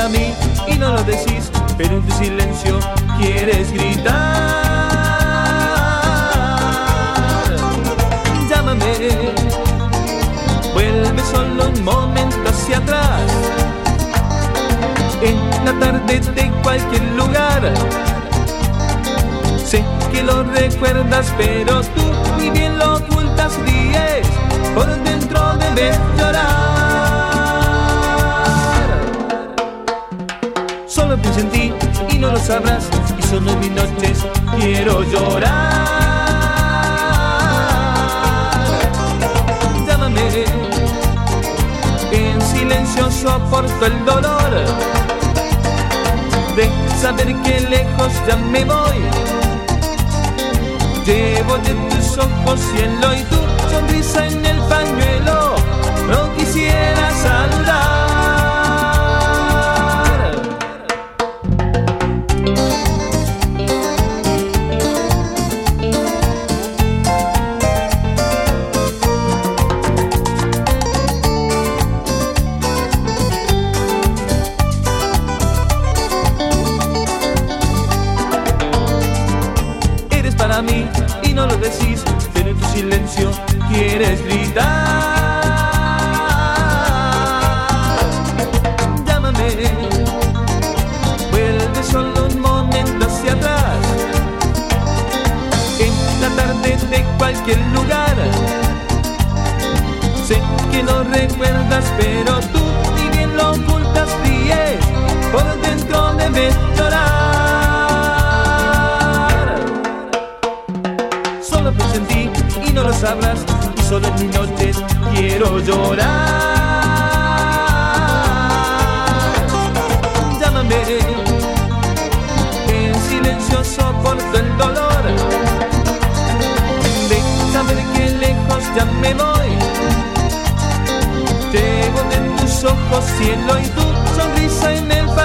para mí y no lo decís, pero en tu silencio quieres gritar. Llámame, vuelve solo un momento hacia atrás, en la tarde de cualquier lugar. Sé que lo recuerdas, pero tú ni bien lo ocultas, ríes, por dentro debes llorar. Solo pienso en ti y no lo sabrás, y solo en mis noches quiero llorar. Llámame, en silencio soporto el dolor de saber que lejos ya me voy. Llevo de tus ojos cielo y tu sonrisa en el pañuelo, no quisiera saludar. Eres para mí y no lo decís, pero en tu silencio quieres gritar. Llámame, vuelve solo un momento hacia atrás, en la tarde de cualquier lugar. Sé que lo recuerdas, pero tú ni bien lo ocultas, ríes, por dentro debes llorar. Solo pienso en ti y no lo sabrás, y solo en mis noches quiero llorar. Llámame, en silencio soporto el dolor de saber que lejos ya me voy. Llevo de tus ojos cielo y tu sonrisa en el